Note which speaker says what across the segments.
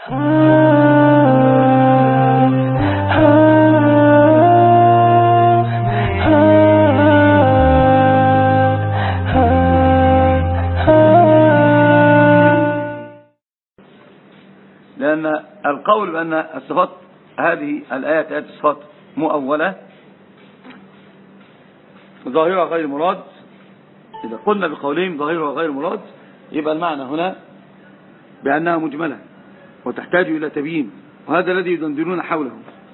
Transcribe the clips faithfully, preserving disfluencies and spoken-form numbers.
Speaker 1: لأن القول بأن الصفات هذه الآيات آيات الصفات مؤولة ظاهرة غير مراد، إذا قلنا بقولهم ظاهرة غير مراد يبقى المعنى هنا بأنها مجملة وتحتاج إلى تبيين، وهذا الذي يدندنون حوله.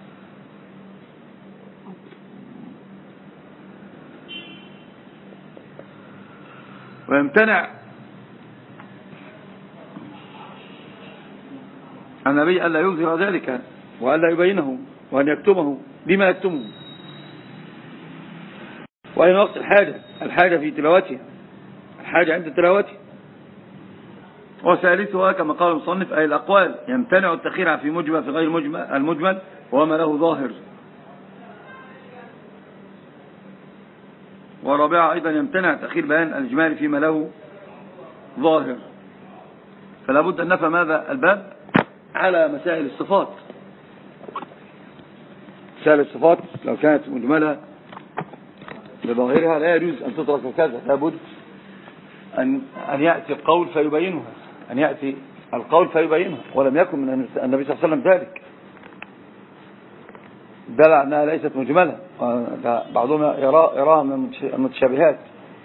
Speaker 1: ويمتنع النبي ألا يظهر ذلك وألا يبينه وأن يكتمه. لما يكتمه؟ وأين وقت الحاجة؟ الحاجة في تلاوته، الحاجة عند تلاوته. وثالثها كما قال المصنف أي الأقوال يمتنع التخير في مجمل في غير مجمل المجمل وما له ظاهر. ورابعها أيضا يمتنع تخير بيان الإجمال فيما له ظاهر. فلا بد أن نفهم هذا الباب على مسائل الصفات. مسائل الصفات لو كانت مجملة بظاهرها لا يجوز أن تترك كذا، لا بد أن أن يأتي القول فيبينها، أن يأتي القول فيبينها، ولم يكن من النبي صلى الله عليه وسلم ذلك، دل أنها ليست مجملة، بعضهم يراها من المتشابهات،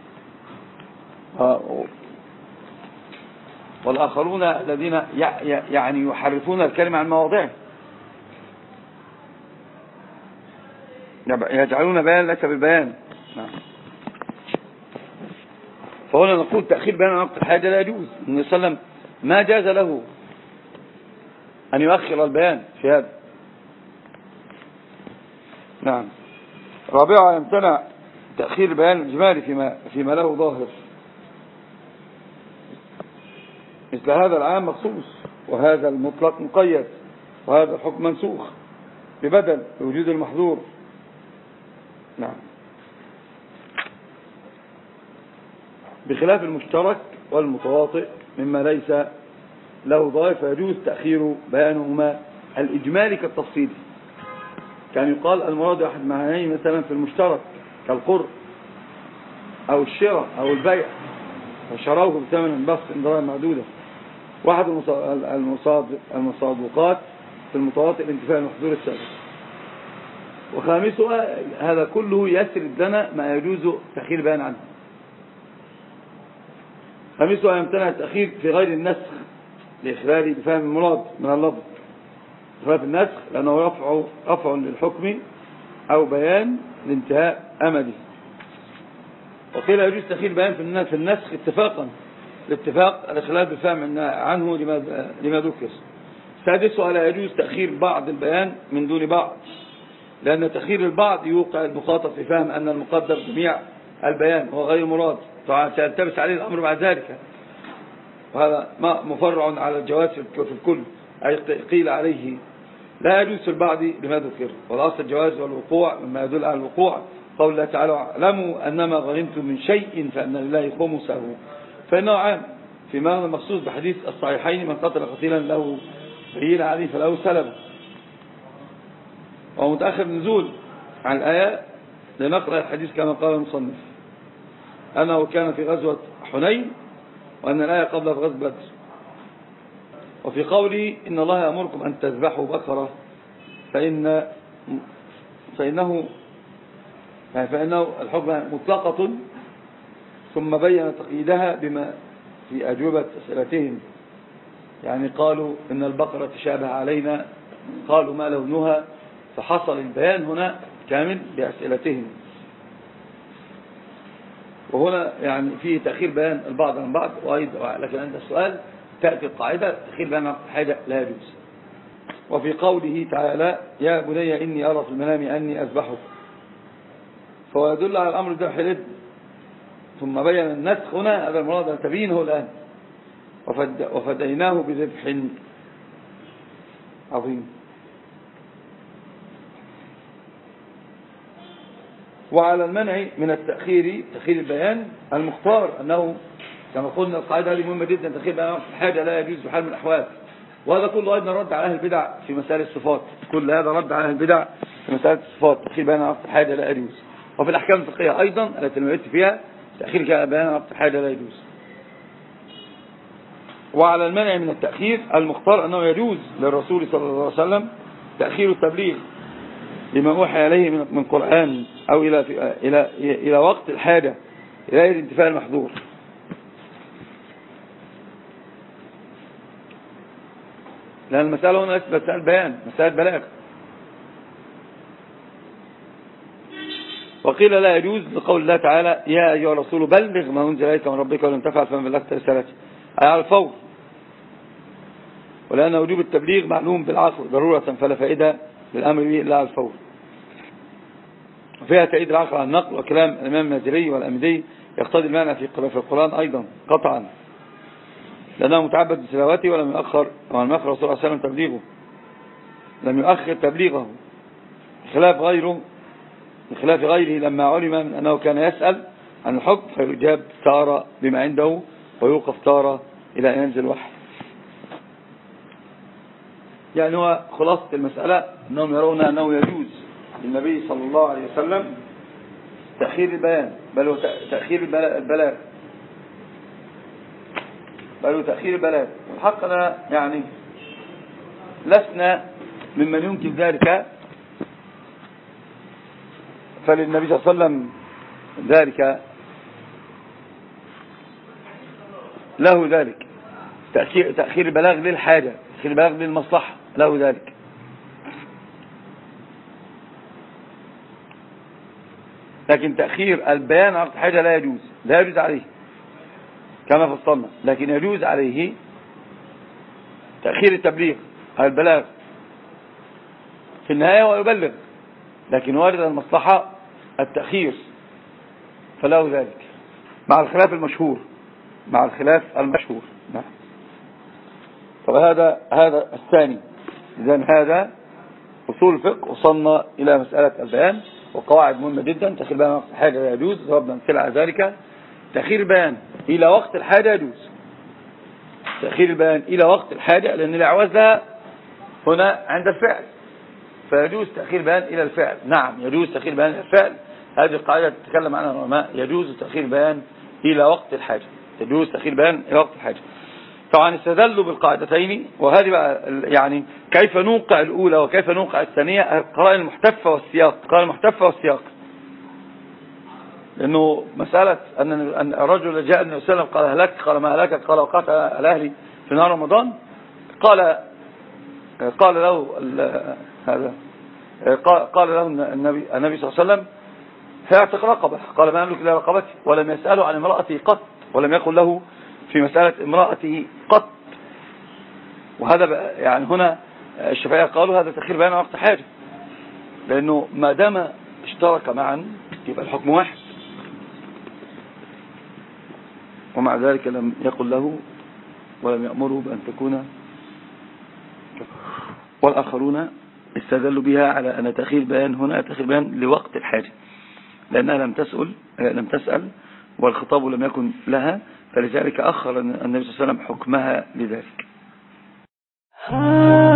Speaker 1: والآخرون الذين يعني يحرفون الكلمة عن مواضعه، يجعلون بيان ليس بالبيان. فهنا نقول تأخير بيان وقت الحاجة لا يجوز. النبي صلى الله عليه وسلم ما جاز له أن يؤخر البيان في هذا. نعم. رابعا يمتنع تأخير بيان الإجمالي فيما, فيما له ظاهر، مثل هذا العام مخصوص وهذا المطلق مقيد وهذا الحكم منسوخ ببدل بوجود المحظور. نعم. بخلاف المشترك والمتواطئ مما ليس له ظاهر فيجوز تأخير بيانهما الإجمالي كالتفصيل. كان يقال المراد أحد معنيه مثلا في المشترك كالقرء أو الشراء أو البيع وشروه بثمن بخس دراهم معدودة. واحد المصادقات في المتواطئ الانتفاع المحظور السابق. وخامسها هذا كله يسرد لنا ما يجوز تأخير بيان عنه. خامسها يمتنع التأخير في غير النسخ لإخلال بفهم المراد من اللفظ، خلاف النسخ لأنه رفع رفع للحكم أو بيان لانتهاء أمده. وقيل يجوز تأخير بيان في النسخ اتفاقا الاتفاق الإخلال بفهم عنه لما ذكر. سادسها لا يجوز تأخير بعض البيان من دون بعض، لأن تأخير البعض يوقع المخاطب في فهم أن المقدر جميع البيان هو غير مراد، سيلتبس عليه الأمر بعد ذلك، وهذا مفرع على الجواز في الكل، أي قيل عليه لا يجوز في البعض لما ذكر، والأصل الجواز والوقوع مما يدل على الوقوع. قول الله تعالى اعلموا أنما غنمتم من شيء فأن لله خمسه، فإنه عام فيما هو مخصوص بحديث الصحيحين من قتل قتيلا له بين عليه فله سلبه. ومتأخر نزول عن الآية لنقرأ الحديث كما قال المصنف أنه كان في غزوة حنين وأن الآية قبل غزوة بدر. وفي قوله إن الله يأمركم أن تذبحوا بقرة فإن فإنه يعني فإنه الحكم مطلقة، ثم بين تقييدها بما في أجوبة أسئلتهم، يعني قالوا إن البقرة تشابه علينا، قالوا ما لونها، فحصل البيان هنا كامل بأسئلتهم. وهنا يعني فيه تأخير بيان البعض عن بعض، وأيضا لكن عند السؤال تأتي القاعدة تأخير بيان حاجة لا يجوز. وفي قوله تعالى يا بني إني أرى في المنام أني أذبحك، فهو يدل على الأمر ذبح الابن، ثم بين النسخ هنا هذا المراد تبينه الآن، وفد وفديناه بذبح عظيم. وعلى المنع من التأخير تأخير البيان المختار أنه كما قلنا القاعدة هذه مهمة جدا، تأخير بيان الحاجة لا يجوز بحال من الأحوال، وهذا كله أيضا رد على أهل البدع في مسائل الصفات. كل هذا رد على أهل البدع في مسائل الصفات. تأخير بيان عقد الحاجة لا يجوز. وفي الأحكام الفقهية أيضا التي نمت فيها تأخير بيان عقد الحاجة لا يجوز. وعلى المنع من التأخير المختار أنه يجوز للرسول صلى الله عليه وسلم تأخير التبليغ لما أوحي عليه من قرآن أو إلى إلى إلى وقت الحاجة إلى الانتفاء المحظور. لأن المسألة هنا ليست مسألة بيان، مسألة بلاغ. وقيل لا يجوز لقول الله تعالى يا أيها الرسول بلغ ما أنزل إليك من ربك ولم تفعل فما بلغت رسالته، أي على الفور. ولأن وجوب التبليغ معلوم بالعقل ضرورة فلا فائدة للأمر به إلا على الفور. وفيها تأييد العقل على النقل، وكلام الإمام المازري والأمدي يقتضي المعنى في القرآن أيضا قطعا، لأنه متعبد بتلاوته ولم يؤخر ولم يؤخر الرسول صلى الله عليه وسلم تبليغه، لم يؤخر تبليغه بخلاف غيره بخلاف غيره لما علم من أنه كان يسأل عن الحكم فيجاب تارة بما عنده ويوقف تارة إلى أن ينزل وحي. يعني هو خلاصة المسألة أنهم يرون أنه يجوز للنبي صلى الله عليه وسلم تأخير البيان، بل هو تأخير البلاغ بل هو تأخير البلاغ. والحق أنا يعني لسنا ممن يمكن ذلك، فللنبي صلى الله عليه وسلم ذلك له ذلك تأخير, تأخير البلاغ للحاجة، تأخير البلاغ للمصلحة له ذلك. لكن تأخير البيان عن حاجة لا يجوز، لا يجوز عليه كما فصلنا. لكن يجوز عليه تأخير التبليغ على البلاغ في النهاية ويبلغ، لكن وارد المصلحة التأخير فله ذلك مع الخلاف المشهور مع الخلاف المشهور نعم. طب هذا هذا الثاني. إذن هذا أصول الفقه وصلنا إلى مسألة البيان وقواعد مهمة جدا. تأخير بيان وقت الحاجة لا يجوز، ضربنا أمثلة على ذلك. تأخير البيان إلى وقت الحاجة يجوز، تأخير البيان إلى وقت الحاجة، لأن الإعواز لها هنا عند الفعل، فيجوز تأخير بيان إلى الفعل. نعم يجوز تأخير بيان إلى الفعل، هذه القاعدة تتكلم عنها العلماء. يجوز تأخير بيان إلى وقت الحاجة، يجوز تأخير بيان إلى وقت الحاجة. طبعا استدلوا بالقاعدتين، وهذه بقى يعني كيف نوقع الأولى وكيف نوقع الثانية. القرائن المحتفة والسياق، القرائن المحتفة والسياق، لأنه مسألة أن الرجل جاء النبي صلى الله عليه وسلم قال هلك، قال ما هلكك، قال وقعت على أهلي في نهار رمضان. قال قال له هذا قال له النبي النبي صلى الله عليه وسلم فاعتق رقبة، قال ما أملك إلا رقبتي، ولم يسأله عن امرأته قط، ولم يقل له في مسألة امرأته قط. وهذا يعني هنا الشافعية قالوا هذا تأخير بيان وقت حاجة، لأنه ما دام اشترك معا يبقى الحكم واحد، ومع ذلك لم يقل له ولم يأمره بأن تكون. والآخرون استدلوا بها على أن تأخير بيان هنا تأخير بيان لوقت الحاجة، لأنها لم تسأل لم تسأل والخطاب لم يكن لها، فلذلك أخر النبي صلى الله عليه وسلم حكمها لذلك.